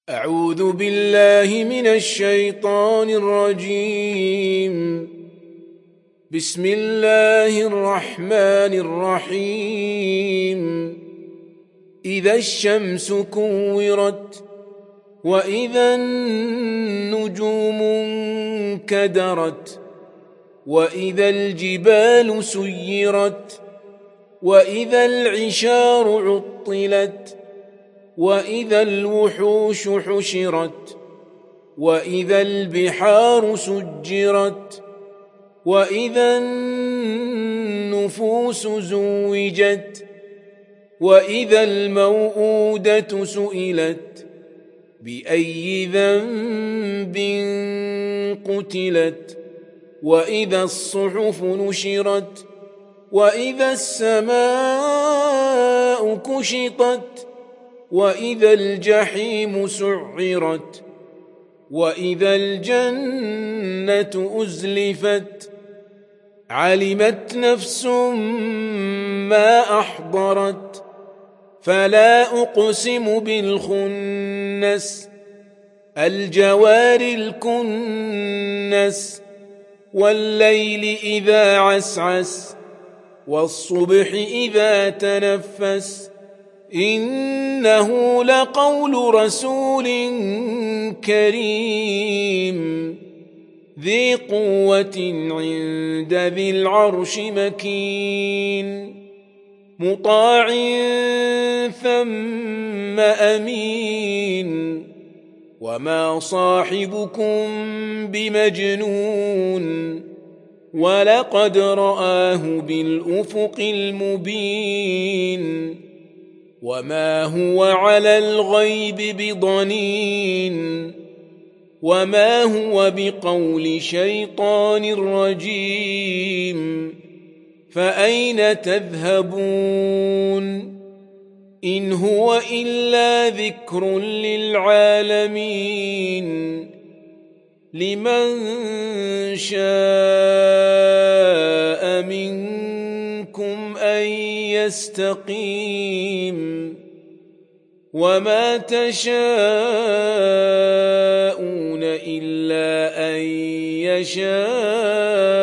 أعوذ بالله من الشيطان الرجيم. بسم الله الرحمن الرحيم. إذا الشمس كورت وإذا النجوم انكدرت وإذا الجبال سيرت وإذا العشار عطلت وإذا الوحوش حشرت وإذا البحار سجرت وإذا النفوس زوجت وإذا الموءودة سئلت بأي ذنب قتلت وإذا الصحف نشرت وإذا السماء كشطت وإذا الجحيم سعرت وإذا الجنة أزلفت علمت نفس ما أحضرت فلا أقسم بالخنس الجوار الكنس والليل إذا عسعس والصبح إذا تنفس إنه لقول رسول كريم ذي قوة عند ذي العرش مكين مطاع ثم أمين وما صاحبكم بمجنون ولقد رآه بالأفق المبين وما هو على الغيب بضنين وما هو بقول شيطان رجيم فأين تذهبون إن هو إلا ذكر للعالمين لمن شاء منكم أن يستقيم وما تشاءون إلا أن يشاء